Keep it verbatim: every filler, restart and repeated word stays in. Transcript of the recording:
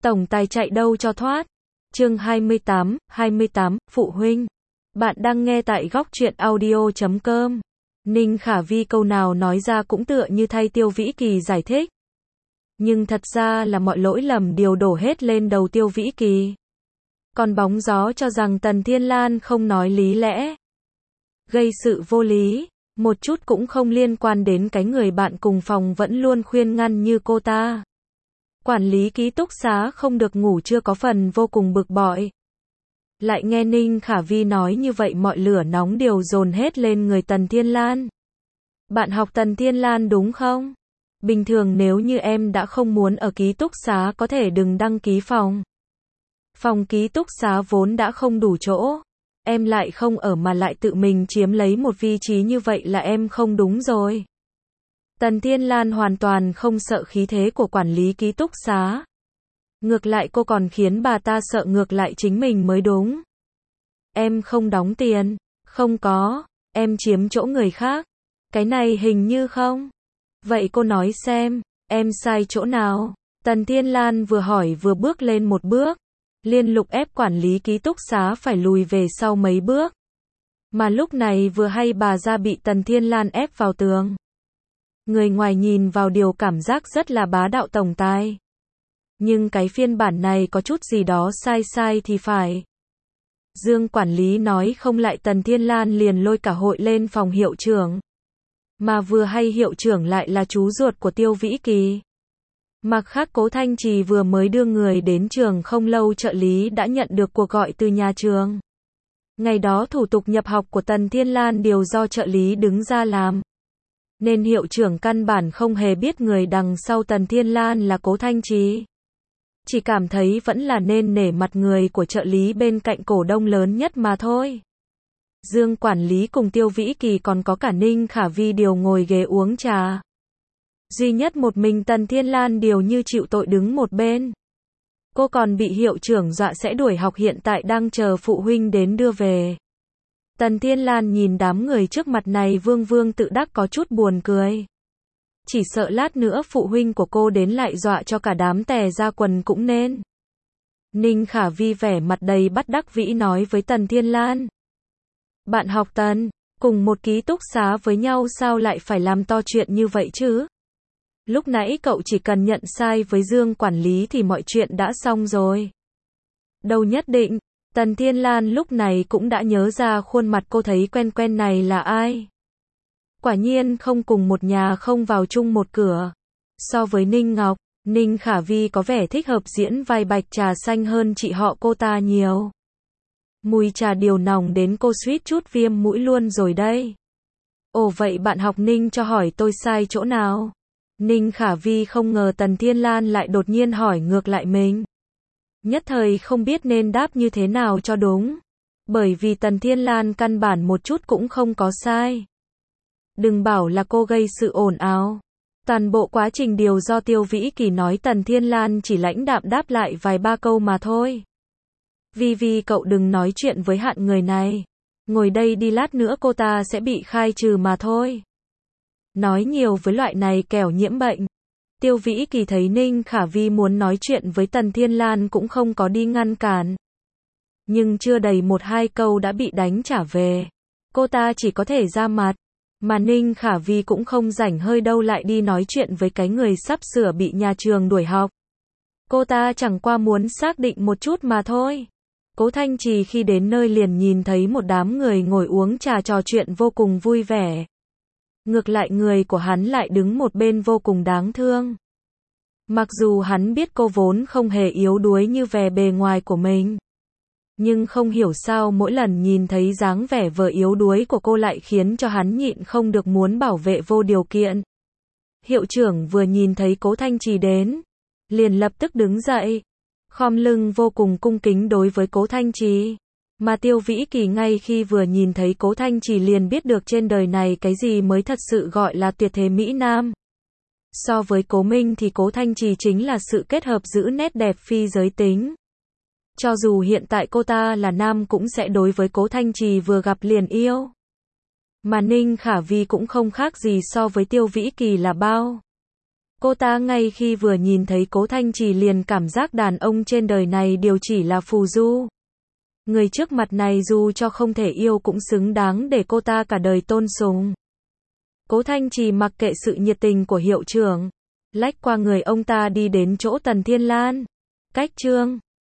Tổng tài chạy đâu cho thoát. Chương hai mươi tám, hai mươi tám, Phụ huynh. Bạn đang nghe tại góc truyện audio chấm com. Ninh Khả Vi câu nào nói ra cũng tựa như thay Tiêu Vĩ Kỳ giải thích. Nhưng thật ra là mọi lỗi lầm đều đổ hết lên đầu Tiêu Vĩ Kỳ. Còn bóng gió cho rằng Tần Thiên Lan không nói lý lẽ, gây sự vô lý, một chút cũng không liên quan đến cái người bạn cùng phòng vẫn luôn khuyên ngăn như cô ta. Quản lý ký túc xá không được ngủ trưa có phần vô cùng bực bội. Lại nghe Ninh Khả Vi nói như vậy mọi lửa nóng đều dồn hết lên người Tần Thiên Lan. Bạn học Tần Thiên Lan đúng không? Bình thường nếu như em đã không muốn ở ký túc xá có thể đừng đăng ký phòng. Phòng ký túc xá vốn đã không đủ chỗ. Em lại không ở mà lại tự mình chiếm lấy một vị trí như vậy là em không đúng rồi. Tần Thiên Lan hoàn toàn không sợ khí thế của quản lý ký túc xá. Ngược lại cô còn khiến bà ta sợ ngược lại chính mình mới đúng. Em không đóng tiền. Không có. Em chiếm chỗ người khác. Cái này hình như không. Vậy cô nói xem, em sai chỗ nào? Tần Thiên Lan vừa hỏi vừa bước lên một bước. Liên lục ép quản lý ký túc xá phải lùi về sau mấy bước. Mà lúc này vừa hay bà ra bị Tần Thiên Lan ép vào tường. Người ngoài nhìn vào điều cảm giác rất là bá đạo tổng tài. Nhưng cái phiên bản này có chút gì đó sai sai thì phải. Dương quản lý nói không lại Tần Thiên Lan liền lôi cả hội lên phòng hiệu trưởng. Mà vừa hay hiệu trưởng lại là chú ruột của Tiêu Vĩ Kỳ. Mặt khác Cố Thanh Trì vừa mới đưa người đến trường không lâu trợ lý đã nhận được cuộc gọi từ nhà trường. Ngày đó thủ tục nhập học của Tần Thiên Lan đều do trợ lý đứng ra làm. Nên hiệu trưởng căn bản không hề biết người đằng sau Tần Thiên Lan là Cố Thanh Trì. Chỉ cảm thấy vẫn là nên nể mặt người của trợ lý bên cạnh cổ đông lớn nhất mà thôi. Dương quản lý cùng Tiêu Vĩ Kỳ còn có cả Ninh Khả Vi đều ngồi ghế uống trà. Duy nhất một mình Tần Thiên Lan đều như chịu tội đứng một bên. Cô còn bị hiệu trưởng dọa sẽ đuổi học hiện tại đang chờ phụ huynh đến đưa về. Tần Thiên Lan nhìn đám người trước mặt này vương vương tự đắc có chút buồn cười. Chỉ sợ lát nữa phụ huynh của cô đến lại dọa cho cả đám tè ra quần cũng nên. Ninh Khả Vi vẻ mặt đầy bất đắc vĩ nói với Tần Thiên Lan. Bạn học Tần, cùng một ký túc xá với nhau sao lại phải làm to chuyện như vậy chứ? Lúc nãy cậu chỉ cần nhận sai với Dương quản lý thì mọi chuyện đã xong rồi. Đâu nhất định, Tần Thiên Lan lúc này cũng đã nhớ ra khuôn mặt cô thấy quen quen này là ai. Quả nhiên không cùng một nhà không vào chung một cửa. So với Ninh Ngọc, Ninh Khả Vi có vẻ thích hợp diễn vai bạch trà xanh hơn chị họ cô ta nhiều. Mùi trà điều nồng đến cô suýt chút viêm mũi luôn rồi đây. Ồ vậy bạn học Ninh cho hỏi tôi sai chỗ nào? Ninh Khả Vi không ngờ Tần Thiên Lan lại đột nhiên hỏi ngược lại mình. Nhất thời không biết nên đáp như thế nào cho đúng. Bởi vì Tần Thiên Lan căn bản một chút cũng không có sai. Đừng bảo là cô gây sự ồn ào. Toàn bộ quá trình đều do Tiêu Vĩ Kỳ nói Tần Thiên Lan chỉ lãnh đạm đáp lại vài ba câu mà thôi. Vi Vi cậu đừng nói chuyện với hạn người này. Ngồi đây đi lát nữa cô ta sẽ bị khai trừ mà thôi. Nói nhiều với loại này kẻo nhiễm bệnh. Tiêu Vĩ Kỳ thấy Ninh Khả Vi muốn nói chuyện với Tần Thiên Lan cũng không có đi ngăn cản. Nhưng chưa đầy một hai câu đã bị đánh trả về. Cô ta chỉ có thể ra mặt. Mà Ninh Khả Vi cũng không rảnh hơi đâu lại đi nói chuyện với cái người sắp sửa bị nhà trường đuổi học. Cô ta chẳng qua muốn xác định một chút mà thôi. Cố Thanh Trì khi đến nơi liền nhìn thấy một đám người ngồi uống trà trò chuyện vô cùng vui vẻ. Ngược lại người của hắn lại đứng một bên vô cùng đáng thương. Mặc dù hắn biết cô vốn không hề yếu đuối như vẻ bề ngoài của mình. Nhưng không hiểu sao mỗi lần nhìn thấy dáng vẻ vờ yếu đuối của cô lại khiến cho hắn nhịn không được muốn bảo vệ vô điều kiện. Hiệu trưởng vừa nhìn thấy Cố Thanh Trì đến, liền lập tức đứng dậy, khom lưng vô cùng cung kính đối với Cố Thanh Trì. Mà Tiêu Vĩ Kỳ ngay khi vừa nhìn thấy Cố Thanh Trì liền biết được trên đời này cái gì mới thật sự gọi là tuyệt thế mỹ nam. So với Cố Minh thì Cố Thanh Trì chính là sự kết hợp giữ nét đẹp phi giới tính. Cho dù hiện tại cô ta là nam cũng sẽ đối với Cố Thanh Trì vừa gặp liền yêu. Mà Ninh Khả Vi cũng không khác gì so với Tiêu Vĩ Kỳ là bao. Cô ta ngay khi vừa nhìn thấy Cố Thanh Trì liền cảm giác đàn ông trên đời này đều chỉ là phù du. Người trước mặt này dù cho không thể yêu cũng xứng đáng để cô ta cả đời tôn sùng. Cố Thanh Trì mặc kệ sự nhiệt tình của hiệu trưởng, lách qua người ông ta đi đến chỗ Tần Thiên Lan. Cách chương